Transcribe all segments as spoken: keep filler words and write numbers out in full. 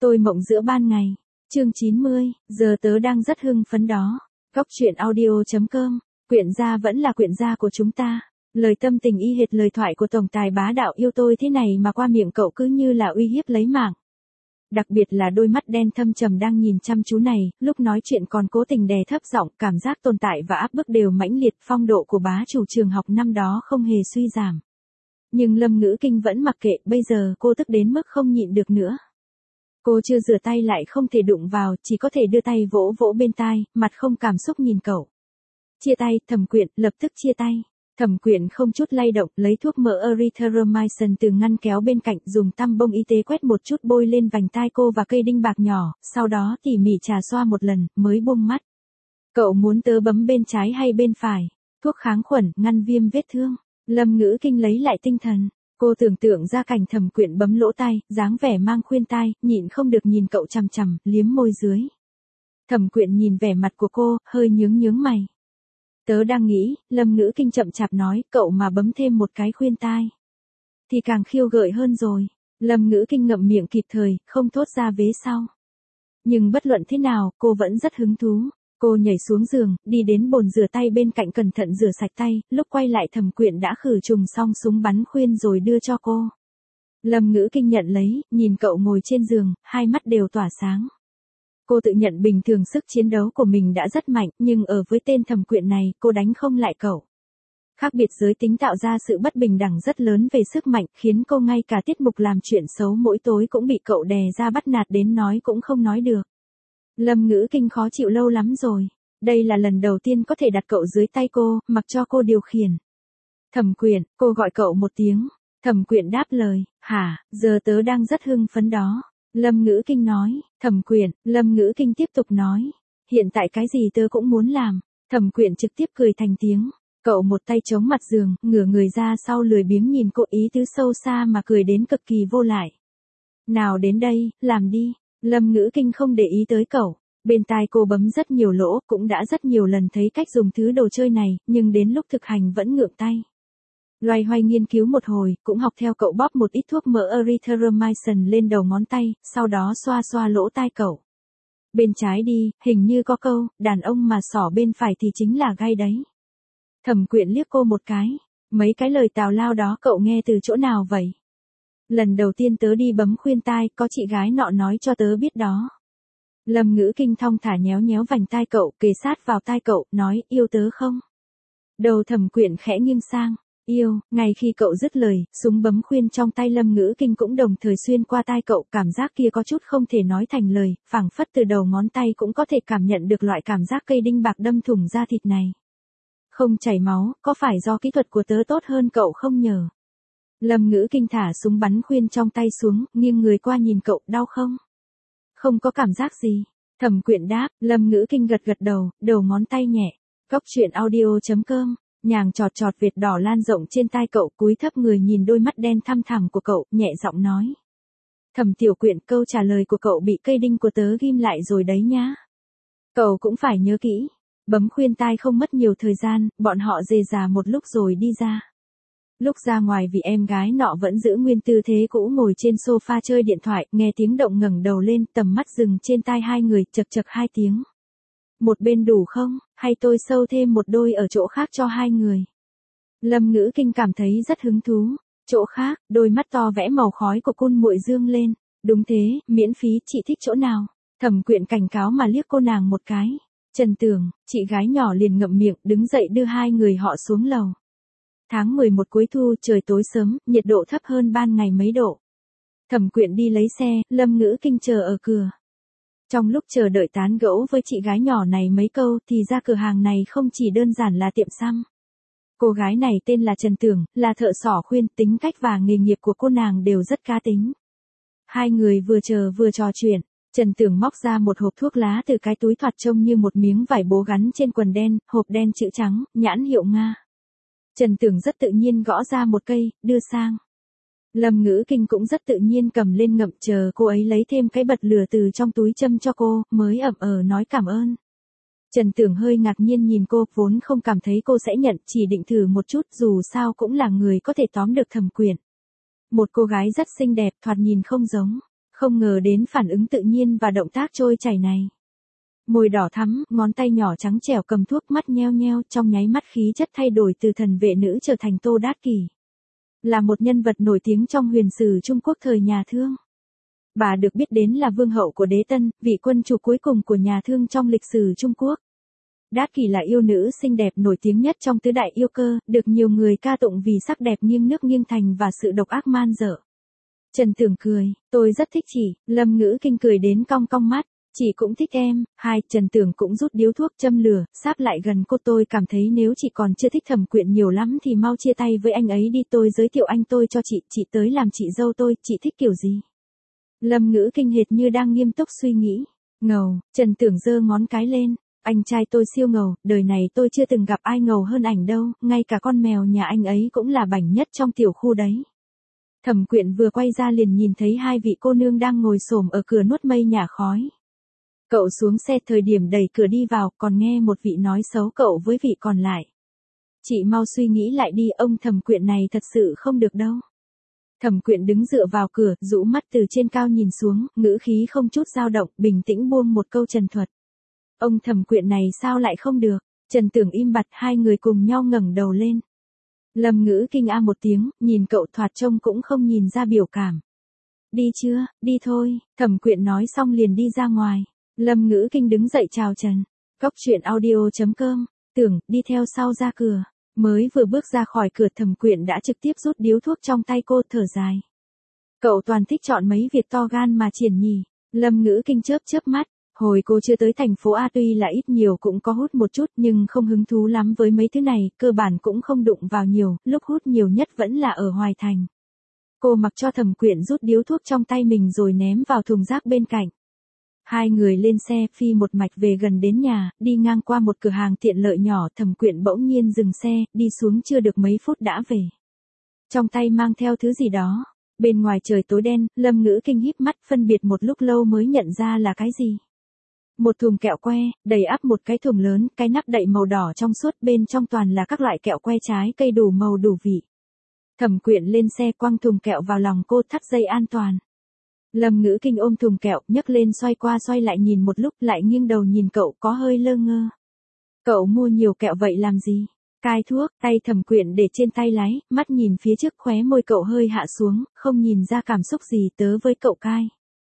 Tôi mộng giữa ban ngày. Chương chín mươi, giờ tớ đang rất hưng phấn đó. Góc truyện audio chấm com, quyển gia vẫn là quyển gia của chúng ta. Lời tâm tình y hệt lời thoại của tổng tài bá đạo yêu tôi thế này mà qua miệng cậu cứ như là uy hiếp lấy mạng. Đặc biệt là đôi mắt đen thâm trầm đang nhìn chăm chú này, lúc nói chuyện còn cố tình đè thấp giọng, cảm giác tồn tại và áp bức đều mãnh liệt, phong độ của bá chủ trường học năm đó không hề suy giảm. Nhưng Lâm Ngữ Kinh vẫn mặc kệ, bây giờ cô tức đến mức không nhịn được nữa. Cô chưa rửa tay lại không thể đụng vào, chỉ có thể đưa tay vỗ vỗ bên tai, mặt không cảm xúc nhìn cậu. Chia tay, Thẩm Quyện, lập tức chia tay. Thẩm Quyện không chút lay động, lấy thuốc mỡ erythromycin từ ngăn kéo bên cạnh, dùng tăm bông y tế quét một chút bôi lên vành tai cô và cây đinh bạc nhỏ, sau đó tỉ mỉ trà xoa một lần, mới buông mắt. Cậu muốn tớ bấm bên trái hay bên phải? Thuốc kháng khuẩn, ngăn viêm vết thương. Lâm Ngữ Kinh lấy lại tinh thần. Cô tưởng tượng ra cảnh Thẩm Quyện bấm lỗ tai, dáng vẻ mang khuyên tai, nhịn không được nhìn cậu chằm chằm, liếm môi dưới. Thẩm Quyện nhìn vẻ mặt của cô, hơi nhướng nhướng mày. Tớ đang nghĩ, Lâm Ngữ Kinh chậm chạp nói, cậu mà bấm thêm một cái khuyên tai thì càng khiêu gợi hơn rồi. Lâm Ngữ Kinh ngậm miệng kịp thời, không thốt ra vế sau. Nhưng bất luận thế nào, cô vẫn rất hứng thú. Cô nhảy xuống giường, đi đến bồn rửa tay bên cạnh cẩn thận rửa sạch tay, lúc quay lại Thẩm Quyện đã khử trùng xong súng bắn khuyên rồi đưa cho cô. Lâm Ngữ Kinh nhận lấy, nhìn cậu ngồi trên giường, hai mắt đều tỏa sáng. Cô tự nhận bình thường sức chiến đấu của mình đã rất mạnh, nhưng ở với tên Thẩm Quyện này, cô đánh không lại cậu. Khác biệt giới tính tạo ra sự bất bình đẳng rất lớn về sức mạnh, khiến cô ngay cả tiết mục làm chuyện xấu mỗi tối cũng bị cậu đè ra bắt nạt đến nói cũng không nói được. Lâm Ngữ Kinh khó chịu lâu lắm rồi. Đây là lần đầu tiên có thể đặt cậu dưới tay cô, mặc cho cô điều khiển. Thẩm Quyện, cô gọi cậu một tiếng. Thẩm Quyện đáp lời, hả, giờ tớ đang rất hưng phấn đó. Lâm Ngữ Kinh nói. Thẩm Quyện, Lâm Ngữ Kinh tiếp tục nói. Hiện tại cái gì tớ cũng muốn làm. Thẩm Quyện trực tiếp cười thành tiếng. Cậu một tay chống mặt giường, ngửa người ra sau lười biếng nhìn cô, ý tứ sâu xa mà cười đến cực kỳ vô lại. Nào đến đây, làm đi. Lâm Ngữ Kinh không để ý tới cậu. Bên tai cô bấm rất nhiều lỗ, cũng đã rất nhiều lần thấy cách dùng thứ đồ chơi này, nhưng đến lúc thực hành vẫn ngượng tay. Loay hoay nghiên cứu một hồi, cũng học theo cậu bóp một ít thuốc mỡ erythromycin lên đầu ngón tay, sau đó xoa xoa lỗ tai cậu. Bên trái đi, hình như có câu, đàn ông mà xỏ bên phải thì chính là gai đấy. Thẩm Quyện liếc cô một cái. Mấy cái lời tào lao đó cậu nghe từ chỗ nào vậy? Lần đầu tiên tớ đi bấm khuyên tai, có chị gái nọ nói cho tớ biết đó. Lâm Ngữ Kinh thong thả nhéo nhéo vành tai cậu, kề sát vào tai cậu, nói, yêu tớ không? Đầu Thẩm Quyện khẽ nghiêng sang. Yêu. Ngay khi cậu dứt lời, súng bấm khuyên trong tay Lâm Ngữ Kinh cũng đồng thời xuyên qua tai cậu, cảm giác kia có chút không thể nói thành lời, phảng phất từ đầu ngón tay cũng có thể cảm nhận được loại cảm giác cây đinh bạc đâm thủng da thịt này. Không chảy máu, có phải do kỹ thuật của tớ tốt hơn cậu không nhờ? Lâm Ngữ Kinh thả súng bắn khuyên trong tay xuống, nghiêng người qua nhìn cậu, đau không? Không có cảm giác gì. Thẩm Quyện đáp. Lâm Ngữ Kinh gật gật đầu, đầu ngón tay nhẹ. Góc truyện audio chấm com, nhàng chọt chọt Việt đỏ lan rộng trên tai cậu, cúi thấp người nhìn đôi mắt đen thăm thẳm của cậu, nhẹ giọng nói. Thẩm Tiểu Quyện, câu trả lời của cậu bị cây đinh của tớ ghim lại rồi đấy nhá. Cậu cũng phải nhớ kỹ. Bấm khuyên tai không mất nhiều thời gian, bọn họ dề già một lúc rồi đi ra. Lúc ra ngoài vì em gái nọ vẫn giữ nguyên tư thế cũ ngồi trên sofa chơi điện thoại, nghe tiếng động ngẩng đầu lên, tầm mắt dừng trên tai hai người, chật chật hai tiếng. Một bên đủ không, hay tôi sâu thêm một đôi ở chỗ khác cho hai người? Lâm Ngữ Kinh cảm thấy rất hứng thú. Chỗ khác, đôi mắt to vẽ màu khói của cun muội dương lên. Đúng thế, miễn phí, chị thích chỗ nào? Thẩm Quyện cảnh cáo mà liếc cô nàng một cái. Trần Tường, chị gái nhỏ liền ngậm miệng, đứng dậy đưa hai người họ xuống lầu. Tháng mười một cuối thu, trời tối sớm, nhiệt độ thấp hơn ban ngày mấy độ. Thẩm Quyện đi lấy xe, Lâm Ngữ Kinh chờ ở cửa. Trong lúc chờ đợi tán gẫu với chị gái nhỏ này mấy câu thì ra cửa hàng này không chỉ đơn giản là tiệm xăm. Cô gái này tên là Trần Tường, là thợ xỏ khuyên, tính cách và nghề nghiệp của cô nàng đều rất cá tính. Hai người vừa chờ vừa trò chuyện. Trần Tường móc ra một hộp thuốc lá từ cái túi thoạt trông như một miếng vải bố gắn trên quần đen, hộp đen chữ trắng, nhãn hiệu Nga. Trần Tường rất tự nhiên gõ ra một cây, đưa sang. Lâm Ngữ Kinh cũng rất tự nhiên cầm lên ngậm, chờ cô ấy lấy thêm cái bật lửa từ trong túi châm cho cô, mới ậm ờ nói cảm ơn. Trần Tường hơi ngạc nhiên nhìn cô, vốn không cảm thấy cô sẽ nhận, chỉ định thử một chút, dù sao cũng là người có thể tóm được Thẩm Quyện. Một cô gái rất xinh đẹp, thoạt nhìn không giống. Không ngờ đến phản ứng tự nhiên và động tác trôi chảy này. Môi đỏ thắm, ngón tay nhỏ trắng trẻo cầm thuốc, mắt nheo nheo, trong nháy mắt khí chất thay đổi từ thần vệ nữ trở thành Tô Đát Kỷ. Là một nhân vật nổi tiếng trong huyền sử Trung Quốc thời nhà Thương. Bà được biết đến là vương hậu của đế tân, vị quân chủ cuối cùng của nhà Thương trong lịch sử Trung Quốc. Đát Kỷ là yêu nữ xinh đẹp nổi tiếng nhất trong tứ đại yêu cơ, được nhiều người ca tụng vì sắc đẹp nghiêng nước nghiêng thành và sự độc ác man dợ. Trần Tưởng cười, tôi rất thích chị. Lâm Ngữ Kinh cười đến cong cong mắt. Chị cũng thích em. Hai, Trần Tưởng cũng rút điếu thuốc châm lửa, sáp lại gần cô. Tôi cảm thấy nếu chị còn chưa thích Thẩm Quyện nhiều lắm thì mau chia tay với anh ấy đi. Tôi giới thiệu anh tôi cho chị, chị tới làm chị dâu tôi, chị thích kiểu gì? Lâm Ngữ Kinh hệt như đang nghiêm túc suy nghĩ. Ngầu. Trần Tưởng giơ ngón cái lên. Anh trai tôi siêu ngầu, đời này tôi chưa từng gặp ai ngầu hơn ảnh đâu, ngay cả con mèo nhà anh ấy cũng là bảnh nhất trong tiểu khu đấy. Thẩm Quyện vừa quay ra liền nhìn thấy hai vị cô nương đang ngồi xổm ở cửa nuốt mây nhả khói. Cậu xuống xe thời điểm đẩy cửa đi vào, còn nghe một vị nói xấu cậu với vị còn lại. Chị mau suy nghĩ lại đi, ông Thẩm Quyện này thật sự không được đâu. Thẩm Quyện đứng dựa vào cửa, rũ mắt từ trên cao nhìn xuống, ngữ khí không chút dao động, bình tĩnh buông một câu trần thuật. Ông Thẩm Quyện này sao lại không được? Trần Tưởng im bặt, hai người cùng nhau ngẩng đầu lên. Lâm Ngữ Kinh a một tiếng, nhìn cậu thoạt trông cũng không nhìn ra biểu cảm. Đi chưa, đi thôi, Thẩm Quyện nói xong liền đi ra ngoài. Lâm Ngữ Kinh đứng dậy chào Trần. Cóc truyện audio chấm com, Tưởng, đi theo sau ra cửa. Mới vừa bước ra khỏi cửa Thẩm Quyện đã trực tiếp rút điếu thuốc trong tay cô, thở dài. Cậu toàn thích chọn mấy việc to gan mà triển nhỉ. Lâm Ngữ Kinh chớp chớp mắt. Hồi cô chưa tới thành phố A tuy là ít nhiều cũng có hút một chút nhưng không hứng thú lắm với mấy thứ này, cơ bản cũng không đụng vào nhiều, lúc hút nhiều nhất vẫn là ở Hoài Thành. Cô mặc cho Thẩm Quyện rút điếu thuốc trong tay mình rồi ném vào thùng rác bên cạnh. Hai người lên xe phi một mạch về gần đến nhà, đi ngang qua một cửa hàng tiện lợi nhỏ, Thẩm Quyện bỗng nhiên dừng xe, đi xuống chưa được mấy phút đã về. Trong tay mang theo thứ gì đó. Bên ngoài trời tối đen, Lâm Ngữ Kinh híp mắt phân biệt một lúc lâu mới nhận ra là cái gì. Một thùng kẹo que, đầy ắp một cái thùng lớn, cái nắp đậy màu đỏ trong suốt, bên trong toàn là các loại kẹo que trái cây đủ màu đủ vị. Thẩm Quyện lên xe quăng thùng kẹo vào lòng cô, thắt dây an toàn. Lâm Ngữ Kinh ôm thùng kẹo, nhấc lên xoay qua xoay lại nhìn một lúc, lại nghiêng đầu nhìn cậu, có hơi lơ ngơ. Cậu mua nhiều kẹo vậy làm gì? Cai thuốc. Tay Thẩm Quyện để trên tay lái, mắt nhìn phía trước, khóe môi cậu hơi hạ xuống, không nhìn ra cảm xúc gì tớ với cậu cai.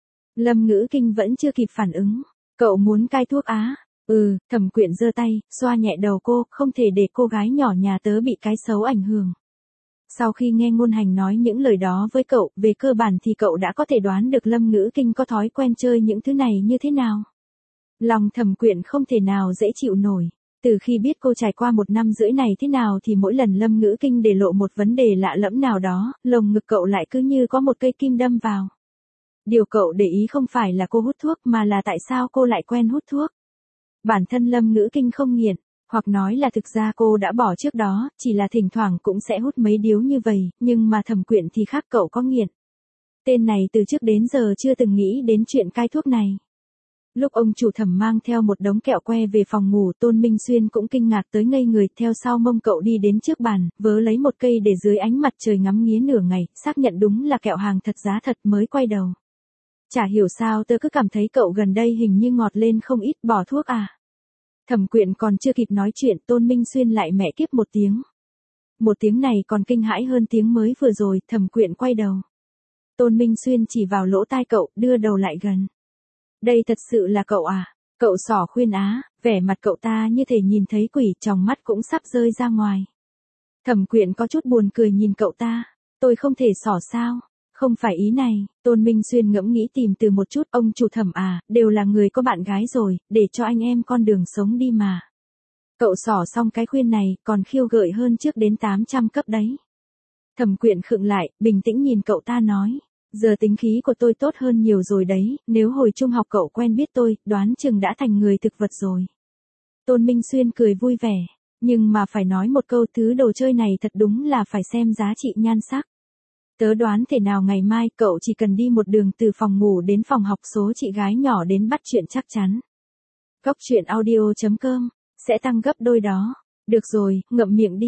Lâm Ngữ Kinh vẫn chưa kịp phản ứng. Cậu muốn cai thuốc á? Ừ, Thẩm Quyện giơ tay, xoa nhẹ đầu cô, không thể để cô gái nhỏ nhà tớ bị cái xấu ảnh hưởng. Sau khi nghe Ngôn Hành nói những lời đó với cậu, về cơ bản thì cậu đã có thể đoán được Lâm Ngữ Kinh có thói quen chơi những thứ này như thế nào. Lòng Thẩm Quyện không thể nào dễ chịu nổi. Từ khi biết cô trải qua một năm rưỡi này thế nào thì mỗi lần Lâm Ngữ Kinh để lộ một vấn đề lạ lẫm nào đó, lồng ngực cậu lại cứ như có một cây kim đâm vào. Điều cậu để ý không phải là cô hút thuốc mà là tại sao cô lại quen hút thuốc. Bản thân Lâm Ngữ Kinh không nghiện, hoặc nói là thực ra cô đã bỏ trước đó, chỉ là thỉnh thoảng cũng sẽ hút mấy điếu như vậy, nhưng mà Thẩm Quyện thì khác, cậu có nghiện. Tên này từ trước đến giờ chưa từng nghĩ đến chuyện cai thuốc này. Lúc ông chủ Thẩm mang theo một đống kẹo que về phòng ngủ, Tôn Minh Xuyên cũng kinh ngạc tới ngây người, theo sau mông cậu đi đến trước bàn, vớ lấy một cây để dưới ánh mặt trời ngắm nghía nửa ngày, xác nhận đúng là kẹo hàng thật giá thật mới quay đầu. Chả hiểu sao tớ cứ cảm thấy cậu gần đây hình như ngọt lên không ít, bỏ thuốc à. Thẩm Quyện còn chưa kịp nói chuyện, Tôn Minh Xuyên lại mẹ kiếp một tiếng. Một tiếng này còn kinh hãi hơn tiếng mới vừa rồi. Thẩm Quyện quay đầu. Tôn Minh Xuyên chỉ vào lỗ tai cậu, đưa đầu lại gần. Đây thật sự là cậu à? Cậu xỏ khuyên á, vẻ mặt cậu ta như thể nhìn thấy quỷ, tròng mắt cũng sắp rơi ra ngoài. Thẩm Quyện có chút buồn cười nhìn cậu ta. Tôi không thể xỏ sao? Không phải ý này. Tôn Minh Xuyên ngẫm nghĩ tìm từ một chút, ông chủ Thẩm à, đều là người có bạn gái rồi, để cho anh em con đường sống đi mà. Cậu xỏ xong cái khuyên này, còn khiêu gợi hơn trước đến tám trăm cấp đấy. Thẩm Quyện khựng lại, bình tĩnh nhìn cậu ta nói. Giờ tính khí của tôi tốt hơn nhiều rồi đấy, nếu hồi trung học cậu quen biết tôi, đoán chừng đã thành người thực vật rồi. Tôn Minh Xuyên cười vui vẻ, nhưng mà phải nói một câu, thứ đồ chơi này thật đúng là phải xem giá trị nhan sắc. Tớ đoán thể nào ngày mai cậu chỉ cần đi một đường từ phòng ngủ đến phòng học, số chị gái nhỏ đến bắt chuyện chắc chắn. Cóc truyện audio chấm com sẽ tăng gấp đôi đó. Được rồi, ngậm miệng đi.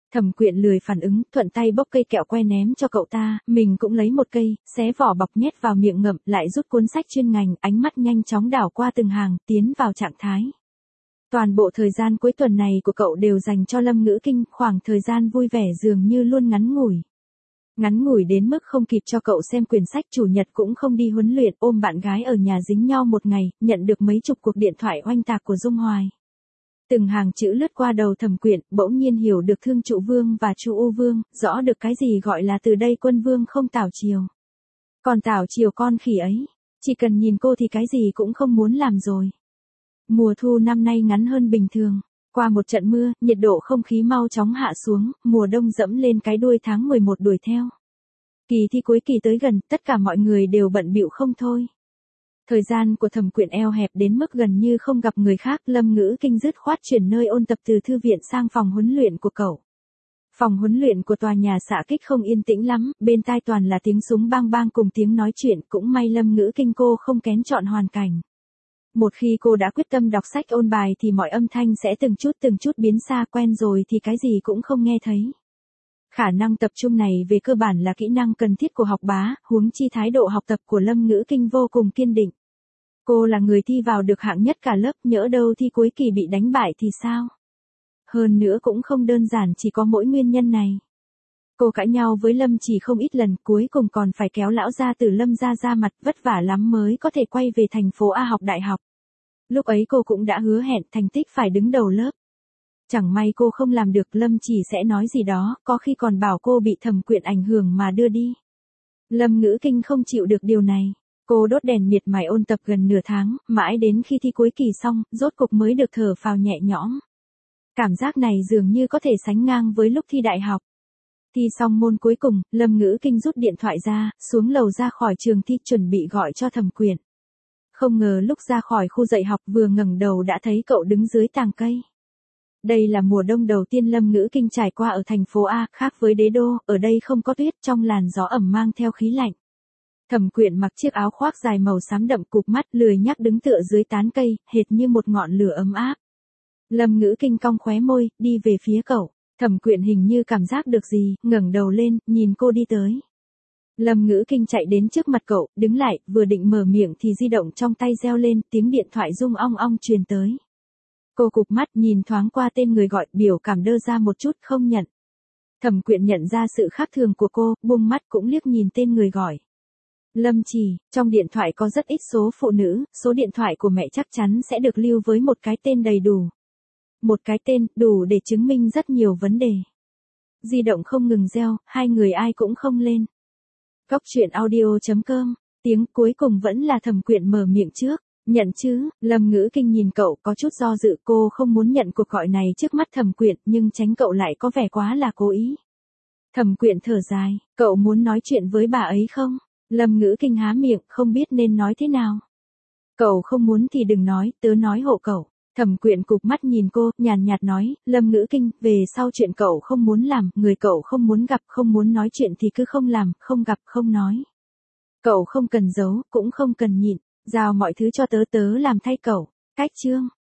Thẩm Quyện lười phản ứng, thuận tay bốc cây kẹo que ném cho cậu ta, mình cũng lấy một cây, xé vỏ bọc nhét vào miệng ngậm, lại rút cuốn sách chuyên ngành, ánh mắt nhanh chóng đảo qua từng hàng, tiến vào trạng thái. Toàn bộ thời gian cuối tuần này của cậu đều dành cho Lâm Ngữ Kinh, khoảng thời gian vui vẻ dường như luôn ngắn ngủi. Ngắn ngủi đến mức không kịp cho cậu xem quyển sách, chủ nhật cũng không đi huấn luyện, ôm bạn gái ở nhà dính nhau một ngày, nhận được mấy chục cuộc điện thoại oanh tạc của Dung Hoài. Từng hàng chữ lướt qua đầu Thẩm Quyện, bỗng nhiên hiểu được Thương Trụ Vương và Chu U Vương, rõ được cái gì gọi là từ đây quân vương không tảo chiều. Còn tảo chiều con khỉ ấy, chỉ cần nhìn cô thì cái gì cũng không muốn làm rồi. Mùa thu năm nay ngắn hơn bình thường. Qua một trận mưa, nhiệt độ không khí mau chóng hạ xuống, mùa đông dẫm lên cái đuôi tháng mười một đuổi theo. Kỳ thi cuối kỳ tới gần, tất cả mọi người đều bận bịu không thôi. Thời gian của Thẩm Quyện eo hẹp đến mức gần như không gặp người khác, Lâm Ngữ Kinh dứt khoát chuyển nơi ôn tập từ thư viện sang phòng huấn luyện của cậu. Phòng huấn luyện của tòa nhà xạ kích không yên tĩnh lắm, bên tai toàn là tiếng súng bang bang cùng tiếng nói chuyện, cũng may Lâm Ngữ Kinh cô không kén chọn hoàn cảnh. Một khi cô đã quyết tâm đọc sách ôn bài thì mọi âm thanh sẽ từng chút từng chút biến xa, quen rồi thì cái gì cũng không nghe thấy. Khả năng tập trung này về cơ bản là kỹ năng cần thiết của học bá, huống chi thái độ học tập của Lâm Ngữ Kinh vô cùng kiên định. Cô là người thi vào được hạng nhất cả lớp, nhỡ đâu thi cuối kỳ bị đánh bại thì sao? Hơn nữa cũng không đơn giản chỉ có mỗi nguyên nhân này. Cô cãi nhau với Lâm Chỉ không ít lần, cuối cùng còn phải kéo lão gia tử Lâm ra ra mặt, vất vả lắm mới có thể quay về thành phố A học đại học. Lúc ấy cô cũng đã hứa hẹn thành tích phải đứng đầu lớp. Chẳng may cô không làm được, Lâm Chỉ sẽ nói gì đó, có khi còn bảo cô bị Thẩm Quyện ảnh hưởng mà đưa đi. Lâm Ngữ Kinh không chịu được điều này. Cô đốt đèn miệt mài ôn tập gần nửa tháng, mãi đến khi thi cuối kỳ xong, rốt cục mới được thở phào nhẹ nhõm. Cảm giác này dường như có thể sánh ngang với lúc thi đại học. Thi xong môn cuối cùng, Lâm Ngữ Kinh rút điện thoại ra, xuống lầu ra khỏi trường thi chuẩn bị gọi cho Thẩm Quyện. Không ngờ lúc ra khỏi khu dạy học vừa ngẩng đầu đã thấy cậu đứng dưới tàng cây. Đây là mùa đông đầu tiên Lâm Ngữ Kinh trải qua ở thành phố A, khác với đế đô, ở đây không có tuyết, trong làn gió ẩm mang theo khí lạnh. Thẩm Quyện mặc chiếc áo khoác dài màu xám đậm, cụp mắt, lười nhác đứng tựa dưới tán cây, hệt như một ngọn lửa ấm áp. Lâm Ngữ Kinh cong khóe môi, đi về phía cậu. Thẩm Quyện hình như cảm giác được gì, ngẩng đầu lên, nhìn cô đi tới. Lâm Ngữ Kinh chạy đến trước mặt cậu, đứng lại, vừa định mở miệng thì di động trong tay reo lên, tiếng điện thoại rung ong ong truyền tới. Cô cụp mắt nhìn thoáng qua tên người gọi, biểu cảm đơ ra một chút, không nhận. Thẩm Quyện nhận ra sự khác thường của cô, buông mắt cũng liếc nhìn tên người gọi. Lâm Chỉ, trong điện thoại có rất ít số phụ nữ, số điện thoại của mẹ chắc chắn sẽ được lưu với một cái tên đầy đủ. Một cái tên, đủ để chứng minh rất nhiều vấn đề. Di động không ngừng reo, hai người ai cũng không lên. Góc truyện audio chấm com, tiếng cuối cùng vẫn là Thẩm Quyện mở miệng trước. Nhận chứ, Lâm Ngữ Kinh nhìn cậu có chút do dự, cô không muốn nhận cuộc gọi này trước mắt Thẩm Quyện, nhưng tránh cậu lại có vẻ quá là cố ý. Thẩm Quyện thở dài, cậu muốn nói chuyện với bà ấy không? Lâm Ngữ Kinh há miệng, không biết nên nói thế nào. Cậu không muốn thì đừng nói, tớ nói hộ cậu. Thẩm Quyện cụp mắt nhìn cô, nhàn nhạt nói, Lâm Ngữ Kinh, về sau chuyện cậu không muốn làm, người cậu không muốn gặp, không muốn nói chuyện thì cứ không làm, không gặp, không nói. Cậu không cần giấu, cũng không cần nhịn, giao mọi thứ cho tớ, tớ làm thay cậu. Cách chương.